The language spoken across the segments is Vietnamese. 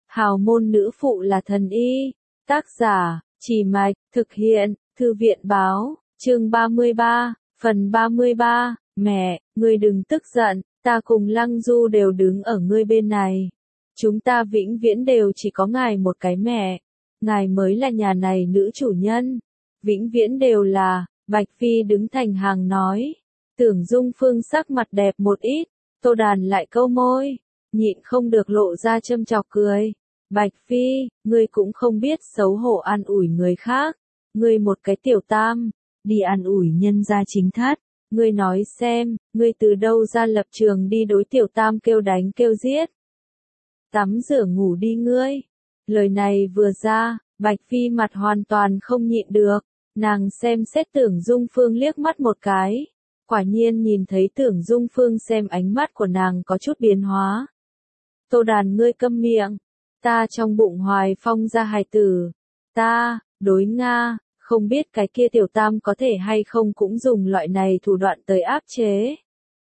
Hào môn nữ phụ là thần y. Tác giả, Trì Mạch, thực hiện, Thư viện báo, chương 33, phần 33, mẹ, ngươi đừng tức giận, ta cùng Lăng Du đều đứng ở ngươi bên này. Chúng ta vĩnh viễn đều chỉ có ngài một cái mẹ, ngài mới là nhà này nữ chủ nhân. Vĩnh viễn đều là, Bạch Phi đứng thành hàng nói. Tưởng Dung Phương sắc mặt đẹp một ít, Tô Đàn lại câu môi, nhịn không được lộ ra châm chọc cười. Bạch Phi, ngươi cũng không biết xấu hổ an ủi người khác, ngươi một cái tiểu tam, đi an ủi nhân gia chính thất, ngươi nói xem, ngươi từ đâu ra lập trường đi đối tiểu tam kêu đánh kêu giết. Tắm rửa ngủ đi ngươi. Lời này vừa ra, Bạch Phi mặt hoàn toàn không nhịn được, nàng xem xét Tưởng Dung Phương liếc mắt một cái, quả nhiên nhìn thấy Tưởng Dung Phương xem ánh mắt của nàng có chút biến hóa. Tô Đàn ngươi câm miệng. Ta trong bụng Hoài Phong ra hài tử. Ta, đối Nga, không biết cái kia tiểu tam có thể hay không cũng dùng loại này thủ đoạn tới áp chế.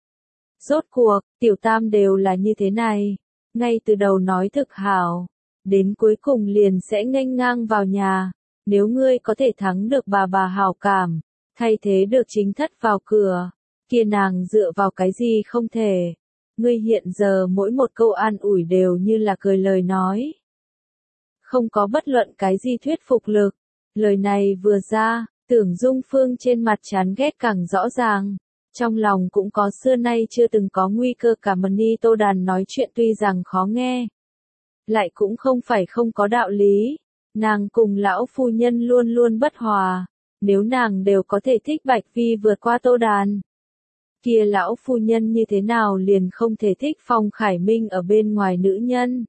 Rốt cuộc, tiểu tam đều là như thế này. Ngay từ đầu nói thực hảo. Đến cuối cùng liền sẽ nghênh ngang vào nhà. Nếu ngươi có thể thắng được bà hảo cảm, thay thế được chính thất vào cửa, kia nàng dựa vào cái gì không thể. Ngươi hiện giờ mỗi một câu an ủi đều như là cười lời nói. Không có bất luận cái gì thuyết phục lực. Lời này vừa ra, Tưởng Dung Phương trên mặt chán ghét càng rõ ràng. Trong lòng cũng có xưa nay chưa từng có nguy cơ cả Mani Tô Đàn nói chuyện tuy rằng khó nghe. Lại cũng không phải không có đạo lý. Nàng cùng lão phu nhân luôn luôn bất hòa. Nếu nàng đều có thể thích Bạch Phi vượt qua Tô Đàn, kia lão phu nhân như thế nào liền không thể thích Phong Khải Minh ở bên ngoài nữ nhân.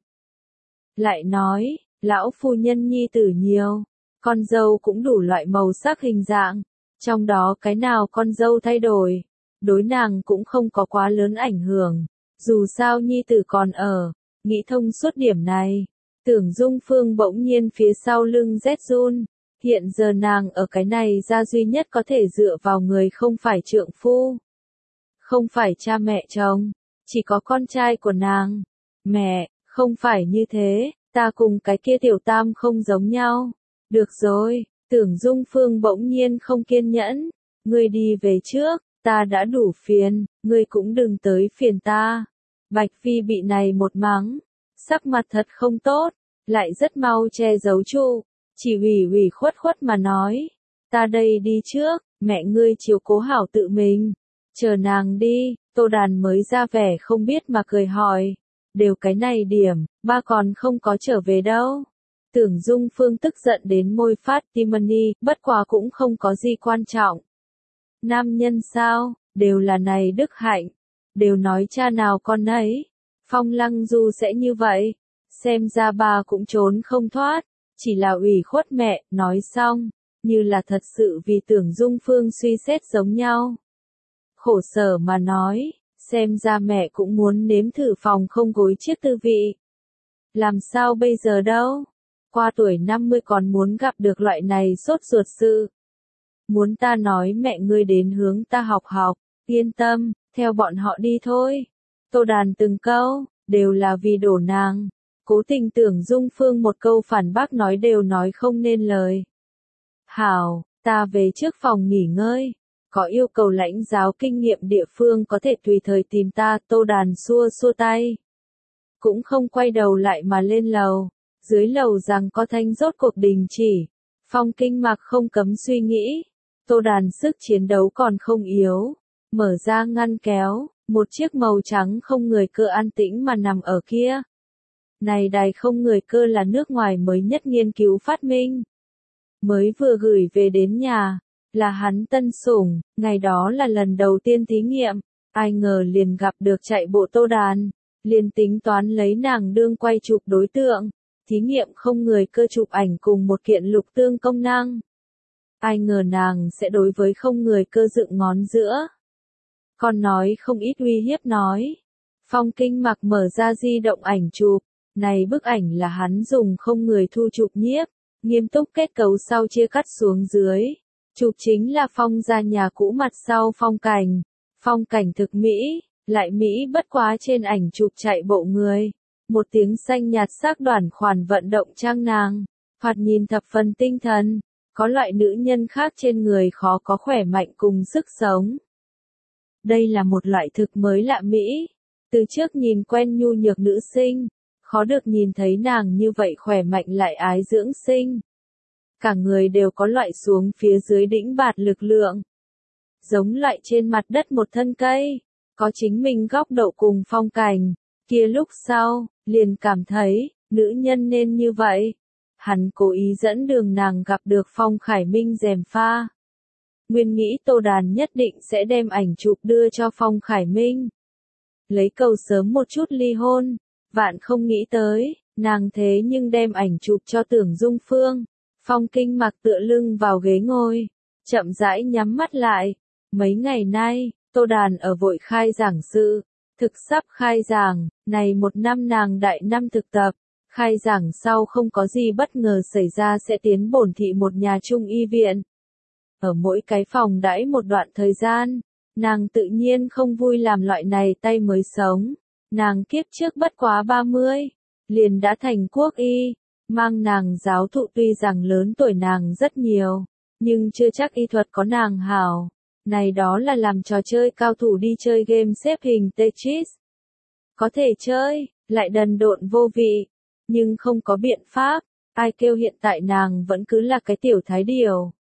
Lại nói, lão phu nhân nhi tử nhiều, con dâu cũng đủ loại màu sắc hình dạng, trong đó cái nào con dâu thay đổi, đối nàng cũng không có quá lớn ảnh hưởng, dù sao nhi tử còn ở, nghĩ thông suốt điểm này. Tưởng Dung Phương bỗng nhiên phía sau lưng rét run, hiện giờ nàng ở cái này ra duy nhất có thể dựa vào người không phải trượng phu, không phải cha mẹ chồng, chỉ có con trai của nàng. Mẹ, không phải như thế, ta cùng cái kia tiểu tam không giống nhau. Được rồi, Tưởng Dung Phương bỗng nhiên không kiên nhẫn, ngươi đi về trước, ta đã đủ phiền, ngươi cũng đừng tới phiền ta. Bạch Phi bị này một mắng, sắc mặt thật không tốt, lại rất mau che giấu trụ, chỉ ủy khuất mà nói, ta đây đi trước, mẹ ngươi chiếu cố hảo tự mình. Chờ nàng đi, Tô Đàn mới ra vẻ không biết mà cười hỏi, đều cái này điểm, ba còn không có trở về đâu. Tưởng Dung Phương tức giận đến môi phát timony, bất quá cũng không có gì quan trọng. Nam nhân sao, đều là này đức hạnh, đều nói cha nào con ấy. Phong Lăng Du sẽ như vậy, xem ra bà cũng trốn không thoát, chỉ là ủy khuất mẹ, nói xong, như là thật sự vì Tưởng Dung Phương suy xét giống nhau. Khổ sở mà nói, xem ra mẹ cũng muốn nếm thử phòng không gối chiếc tư vị. Làm sao bây giờ đâu? Qua tuổi 50 còn muốn gặp được loại này sốt ruột sự. Muốn ta nói mẹ ngươi đến hướng ta học, yên tâm, theo bọn họ đi thôi. Tô Đàn từng câu, đều là vì đổ nàng. Cố tình Tưởng Dung Phương một câu phản bác nói đều nói không nên lời. Hảo, ta về trước phòng nghỉ ngơi. Có yêu cầu lãnh giáo kinh nghiệm địa phương có thể tùy thời tìm ta. Tô Đàn xua tay. Cũng không quay đầu lại mà lên lầu. Dưới lầu rằng có thanh rốt cuộc đình chỉ. Phong Kinh Mặc không cấm suy nghĩ. Tô Đàn sức chiến đấu còn không yếu. Mở ra ngăn kéo, một chiếc màu trắng không người cơ an tĩnh mà nằm ở kia. Này đài không người cơ là nước ngoài mới nhất nghiên cứu phát minh. Mới vừa gửi về đến nhà. Là hắn tân sủng, ngày đó là lần đầu tiên thí nghiệm, ai ngờ liền gặp được chạy bộ Tô Đàn, liền tính toán lấy nàng đương quay chụp đối tượng, thí nghiệm không người cơ chụp ảnh cùng một kiện lục tương công năng. Ai ngờ nàng sẽ đối với không người cơ dựng ngón giữa. Còn nói không ít uy hiếp nói. Phong Kinh Mặc mở ra di động ảnh chụp, này bức ảnh là hắn dùng không người thu chụp nhiếp, nghiêm túc kết cấu sau chia cắt xuống dưới. Chụp chính là Phong ra nhà cũ mặt sau phong cảnh thực mỹ, lại mỹ bất quá trên ảnh chụp chạy bộ người. một tiếng xanh nhạt sắc đoản khoản vận động trang nàng, thoạt nhìn thập phần tinh thần, có loại nữ nhân khác trên người khó có khỏe mạnh cùng sức sống. Đây là một loại thực mới lạ Mỹ, từ trước nhìn quen nhu nhược nữ sinh, khó được nhìn thấy nàng như vậy khỏe mạnh lại ái dưỡng sinh. Cả người đều có loại xuống phía dưới đĩnh bạt lực lượng. Giống loại trên mặt đất một thân cây, có chính mình góc độ cùng phong cảnh, kia lúc sau, liền cảm thấy, nữ nhân nên như vậy. Hắn cố ý dẫn đường nàng gặp được Phong Khải Minh gièm pha. Nguyên nghĩ Tô Đàn nhất định sẽ đem ảnh chụp đưa cho Phong Khải Minh. Lấy cầu sớm một chút ly hôn, vạn không nghĩ tới, nàng thế nhưng đem ảnh chụp cho Tưởng Dung Phương. Phong Kinh mặc tựa lưng vào ghế ngồi, chậm rãi nhắm mắt lại. Mấy ngày nay, Tô Đàn ở vội khai giảng sự, thực sắp khai giảng, này một năm nàng đại năm thực tập, khai giảng sau không có gì bất ngờ xảy ra sẽ tiến bổn thị một nhà trung y viện. Ở mỗi cái phòng đãi một đoạn thời gian, nàng tự nhiên không vui làm loại này tay mới sống. Nàng kiếp trước bất quá 30, liền đã thành quốc y, mang nàng giáo thụ tuy rằng lớn tuổi nàng rất nhiều, nhưng chưa chắc y thuật có nàng hảo. Này đó là làm trò chơi cao thủ đi chơi game xếp hình Tetris. Có thể chơi, lại đần độn vô vị, nhưng không có biện pháp, ai kêu hiện tại nàng vẫn cứ là cái tiểu thái điều.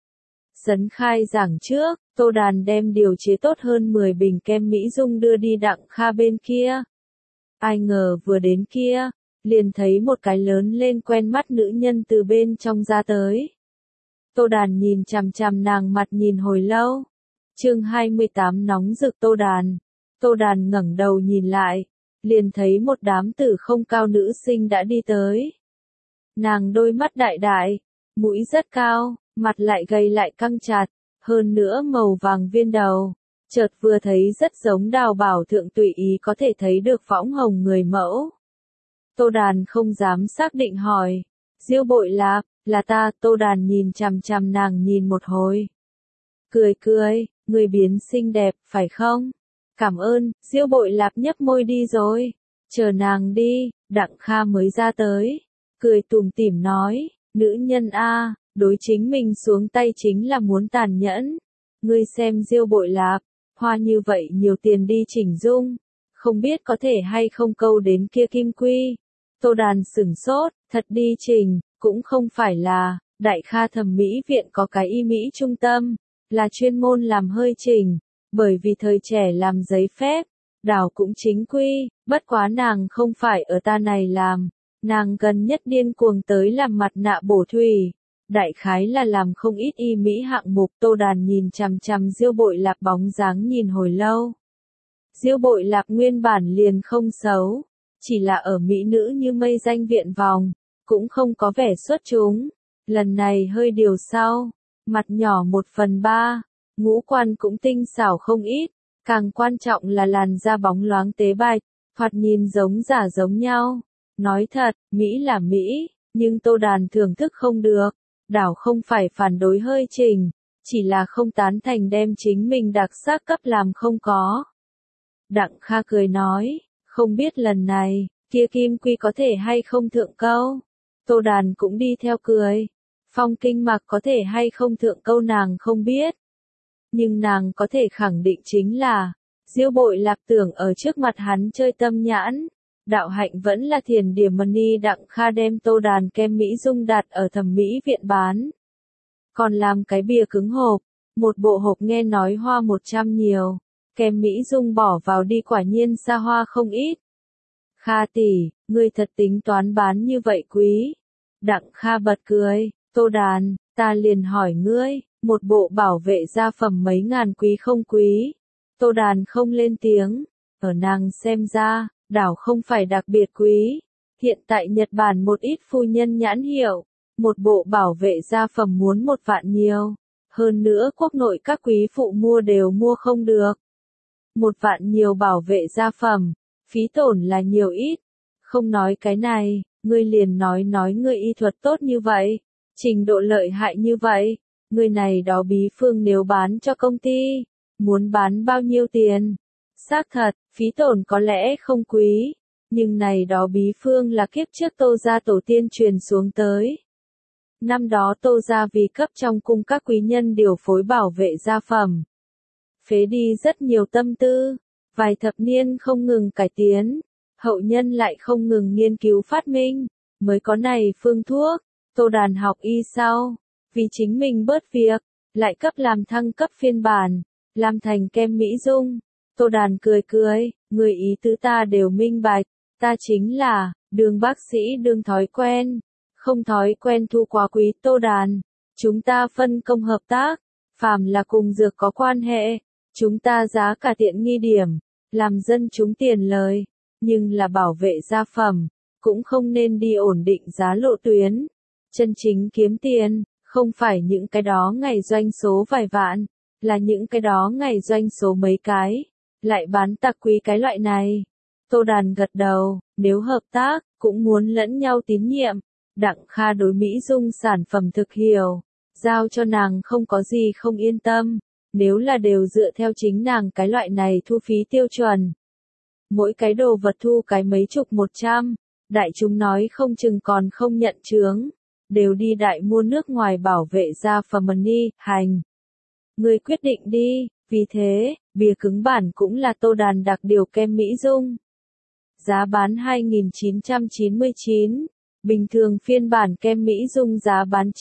Sấn khai giảng trước, Tô Đàn đem điều chế tốt hơn 10 bình kem Mỹ Dung đưa đi Đặng Kha bên kia. Ai ngờ vừa đến kia, liền thấy một cái lớn lên quen mắt nữ nhân từ bên trong ra tới. Tô Đàn nhìn chằm chằm nàng mặt nhìn hồi lâu. Chương 28 nóng rực Tô Đàn. Tô Đàn ngẩng đầu nhìn lại, liền thấy một đám tử không cao nữ sinh đã đi tới. Nàng đôi mắt đại đại, mũi rất cao, mặt lại gầy lại căng chặt, hơn nữa màu vàng viên đầu, chợt vừa thấy rất giống Đào Bảo Thượng tùy ý có thể thấy được võng hồng người mẫu. Tô Đàn không dám xác định hỏi, Diêu Bội Lạp, là ta? Tô Đàn nhìn chằm chằm nàng nhìn một hồi. Cười cười, người biến xinh đẹp, phải không? Cảm ơn, Diêu Bội Lạp nhấp môi đi rồi. Chờ nàng đi, Đặng Kha mới ra tới. Cười tủm tỉm nói, nữ nhân a, đối chính mình xuống tay chính là muốn tàn nhẫn. Ngươi xem Diêu Bội Lạp, hoa như vậy nhiều tiền đi chỉnh dung, không biết có thể hay không câu đến kia Kim Quy. Tô Đàn sửng sốt, thật đi chỉnh, cũng không phải là, Đại Kha thẩm mỹ viện có cái y mỹ trung tâm, là chuyên môn làm hơi chỉnh, bởi vì thời trẻ làm giấy phép, đảo cũng chính quy, bất quá nàng không phải ở ta này làm, nàng gần nhất điên cuồng tới làm mặt nạ bổ thủy. Đại khái là làm không ít y mỹ hạng mục. Tô Đàn nhìn chằm chằm Diêu Bội Lạp bóng dáng nhìn hồi lâu. Diêu Bội Lạp nguyên bản liền không xấu, chỉ là ở mỹ nữ như mây danh viện vòng, cũng không có vẻ xuất chúng. Lần này hơi điều sau, mặt nhỏ 1/3, ngũ quan cũng tinh xảo không ít, càng quan trọng là làn da bóng loáng tế bạch, thoạt nhìn giống giả giống nhau. Nói thật, Mỹ là Mỹ, nhưng Tô Đàn thưởng thức không được. Đảo không phải phản đối hơi chỉnh, chỉ là không tán thành đem chính mình đặc sắc cấp làm không có. Đặng Kha cười nói, không biết lần này, kia Kim Quy có thể hay không thượng câu. Tô Đàn cũng đi theo cười. Phong Kinh mặc có thể hay không thượng câu nàng không biết. Nhưng nàng có thể khẳng định chính là, Diêu Bội Lạp tưởng ở trước mặt hắn chơi tâm nhãn. Đạo hạnh vẫn là Thiền Điểm Money. Đặng Kha đem Tô Đàn kem Mỹ Dung đặt ở thẩm mỹ viện bán. Còn làm cái bìa cứng hộp, một bộ hộp nghe nói hoa 100 nhiều. Kem Mỹ Dung bỏ vào đi quả nhiên xa hoa không ít. Kha tỷ, ngươi thật tính toán bán như vậy quý. Đặng Kha bật cười, Tô Đàn, ta liền hỏi ngươi, một bộ bảo vệ da phẩm mấy ngàn quý không quý. Tô Đàn không lên tiếng, ở nàng xem ra, đảo không phải đặc biệt quý. Hiện tại Nhật Bản một ít phu nhân nhãn hiệu, một bộ bảo vệ da phẩm muốn 1 vạn nhiều. Hơn nữa quốc nội các quý phụ mua đều mua không được. 1 vạn nhiều bảo vệ da phẩm, phí tổn là nhiều ít. Không nói cái này, ngươi liền nói ngươi y thuật tốt như vậy, trình độ lợi hại như vậy, ngươi này đó bí phương nếu bán cho công ty, muốn bán bao nhiêu tiền? Xác thật, phí tổn có lẽ không quý, Nhưng này đó bí phương là kiếp trước Tô gia tổ tiên truyền xuống tới. Năm đó Tô gia vì cấp trong cung các quý nhân điều phối bảo vệ gia phẩm. Phế đi rất nhiều tâm tư, vài thập niên không ngừng cải tiến, hậu nhân lại không ngừng nghiên cứu phát minh, mới có này phương thuốc. Tô Đàn học y sau, vì chính mình bớt việc, lại cấp làm thăng cấp phiên bản, làm thành kem Mỹ Dung. Tô Đàn cười cười, người ý tứ ta đều minh bạch, ta chính là, đường bác sĩ đương thói quen, không thói quen thu quá quý. Tô Đàn, chúng ta phân công hợp tác, phàm là cùng dược có quan hệ, chúng ta giá cả tiện nghi điểm, làm dân chúng tiền lời, nhưng là bảo vệ gia phẩm, cũng không nên đi ổn định giá lộ tuyến. Chân chính kiếm tiền, không phải những cái đó ngày doanh số vài vạn, là những cái đó ngày doanh số mấy cái, lại bán tặc quý cái loại này. Tô Đàn gật đầu, nếu hợp tác, cũng muốn lẫn nhau tín nhiệm. Đặng Kha đối Mỹ Dung sản phẩm thực hiểu, giao cho nàng không có gì không yên tâm, nếu là đều dựa theo chính nàng cái loại này thu phí tiêu chuẩn. Mỗi cái đồ vật thu cái mấy chục 100, đại chúng nói không chừng còn không nhận chướng, đều đi đại mua nước ngoài bảo vệ gia phẩm money, hành. Người quyết định đi, vì thế, bìa cứng bản cũng là Tô Đàn đặc điều kem Mỹ Dung. Giá bán 2.999, bình thường phiên bản kem Mỹ Dung giá bán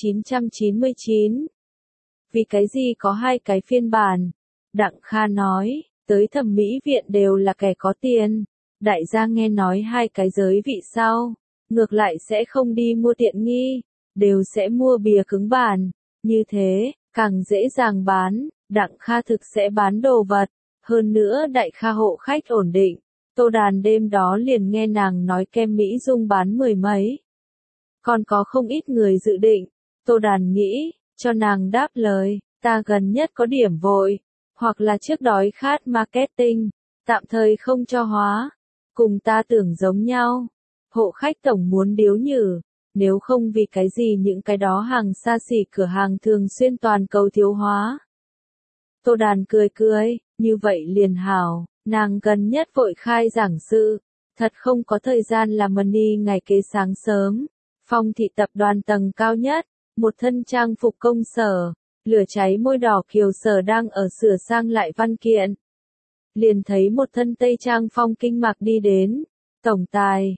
999. Vì cái gì có hai cái phiên bản? Đặng Kha nói, tới thẩm mỹ viện đều là kẻ có tiền. Đại gia nghe nói hai cái giới vị sau, ngược lại sẽ không đi mua tiện nghi, đều sẽ mua bìa cứng bản. Như thế, càng dễ dàng bán, Đặng Kha thực sẽ bán đồ vật. Hơn nữa Đại Kha hộ khách ổn định. Tô Đàn đêm đó liền nghe nàng nói kem Mỹ Dung bán 10 mấy. Còn có không ít người dự định. Tô Đàn nghĩ, cho nàng đáp lời, ta gần nhất có điểm vội, hoặc là trước đói khát marketing, tạm thời không cho hóa. Cùng ta tưởng giống nhau. Hộ khách tổng muốn điếu nhử, nếu không vì cái gì những cái đó hàng xa xỉ cửa hàng thường xuyên toàn cầu thiếu hóa. Tô Đàn cười cười, như vậy liền hảo, nàng gần nhất vội khai giảng sự, thật không có thời gian làm money. Ngày kế sáng sớm, Phong thị tập đoàn tầng cao nhất, một thân trang phục công sở, lửa cháy môi đỏ Kiều Sở đang ở sửa sang lại văn kiện. Liền thấy một thân tây trang Phong Kinh mặc đi đến, tổng tài,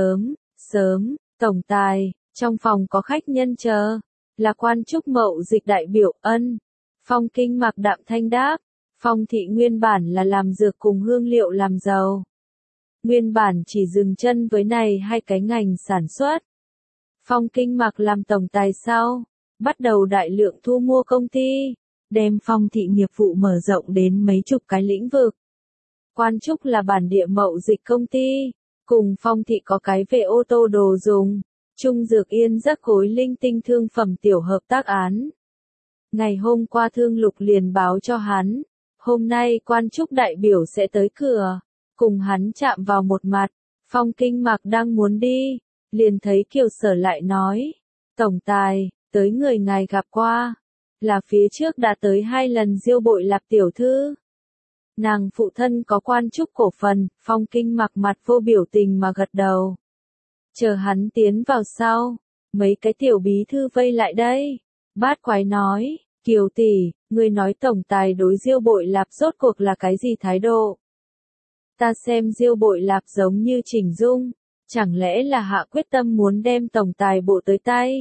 sớm, tổng tài, trong phòng có khách nhân chờ, là quan trúc mậu dịch đại biểu. Ân. Phong Kinh mặc đạm thanh đáp, Phong thị nguyên bản là làm dược cùng hương liệu làm giàu. Nguyên bản chỉ dừng chân với này hai cái ngành sản xuất. Phong Kinh mặc làm tổng tài sau, bắt đầu đại lượng thu mua công ty, đem Phong thị nghiệp vụ mở rộng đến mấy chục cái lĩnh vực. Quan trúc là bản địa mậu dịch công ty, cùng Phong thị có cái về ô tô đồ dùng, Trung Dược Yên giấc khối linh tinh thương phẩm tiểu hợp tác án. Ngày hôm qua Thương Lục liền báo cho hắn, hôm nay quan trúc đại biểu sẽ tới cửa, cùng hắn chạm vào một mặt. Phong Kinh mặc đang muốn đi, liền thấy Kiều Sở lại nói, tổng tài, tới người ngài gặp qua, là phía trước đã tới 2 lần Diêu Bội Lạp tiểu thư. Nàng phụ thân có quan trúc cổ phần. Phong Kinh mặc mặt vô biểu tình mà gật đầu. Chờ hắn tiến vào sau, mấy cái tiểu bí thư vây lại đây. Bát Quái nói, Kiều tỷ, ngươi nói tổng tài đối Diêu Bội Lạp rốt cuộc là cái gì thái độ? Ta xem Diêu Bội Lạp giống như chỉnh dung, chẳng lẽ là hạ quyết tâm muốn đem tổng tài bộ tới tay?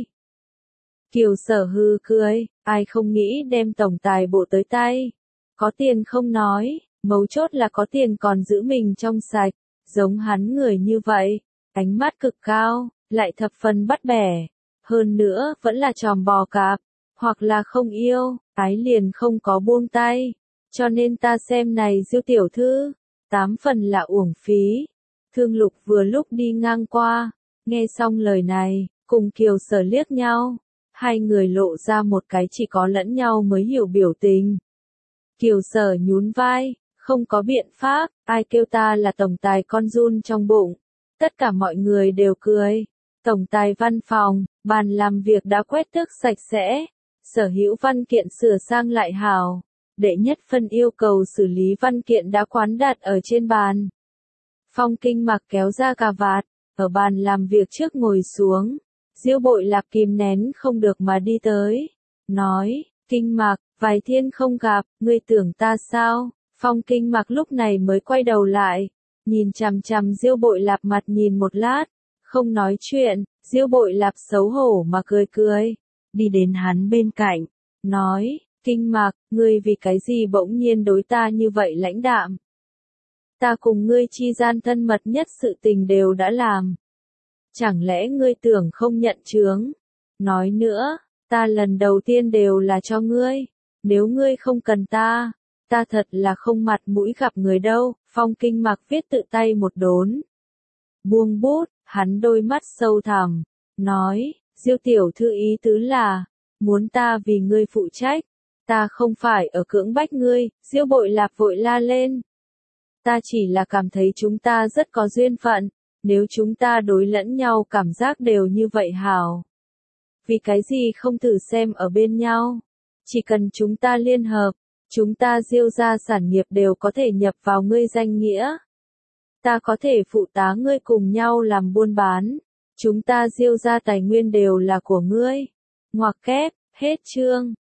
Kiều Sở hư cười, ai không nghĩ đem tổng tài bộ tới tay? Có tiền không nói, mấu chốt là có tiền còn giữ mình trong sạch, giống hắn người như vậy, ánh mắt cực cao, lại thập phần bắt bẻ, hơn nữa vẫn là tròm bò cạp, hoặc là không yêu, ái liền không có buông tay, cho nên ta xem này Diêu tiểu thư, 8 phần là uổng phí. Thương Lục vừa lúc đi ngang qua, nghe xong lời này, cùng Kiều Sở liếc nhau, hai người lộ ra một cái chỉ có lẫn nhau mới hiểu biểu tình. Kiều Sở nhún vai, không có biện pháp, ai kêu ta là tổng tài con giun trong bụng. Tất cả mọi người đều cười. Tổng tài văn phòng, bàn làm việc đã quét tước sạch sẽ, sở hữu văn kiện sửa sang lại hào. Đệ nhất phân yêu cầu xử lý văn kiện đã quán đạt ở trên bàn. Phong Kinh Mặc kéo ra cà vạt, ở bàn làm việc trước ngồi xuống. Diêu Bội Lạp kìm nén không được mà đi tới. Nói, Kinh Mặc, vài thiên không gặp, ngươi tưởng ta sao? Phong Kinh Mặc lúc này mới quay đầu lại. Nhìn chằm chằm Diêu Bội Lạp mặt nhìn một lát. Không nói chuyện, Diêu Bội Lạp xấu hổ mà cười cười. Đi đến hắn bên cạnh. Nói, Kinh Mặc, ngươi vì cái gì bỗng nhiên đối ta như vậy lãnh đạm? Ta cùng ngươi chi gian thân mật nhất sự tình đều đã làm. Chẳng lẽ ngươi tưởng không nhận chướng? Nói nữa, ta lần đầu tiên đều là cho ngươi. Nếu ngươi không cần ta, ta thật là không mặt mũi gặp người đâu. Phong Kinh Mặc viết tự tay một đốn. Buông bút, hắn đôi mắt sâu thẳm. Nói, Diêu tiểu thư ý tứ là, muốn ta vì ngươi phụ trách. Ta không phải ở cưỡng bách ngươi. Diêu Bội Lạp vội la lên. Ta chỉ là cảm thấy chúng ta rất có duyên phận, nếu chúng ta đối lẫn nhau cảm giác đều như vậy hảo. Vì cái gì không thử xem ở bên nhau? Chỉ cần chúng ta liên hợp, chúng ta Diêu gia sản nghiệp đều có thể nhập vào ngươi danh nghĩa. Ta có thể phụ tá ngươi cùng nhau làm buôn bán. Chúng ta Diêu gia tài nguyên đều là của ngươi. Ngoặc kép, hết chương.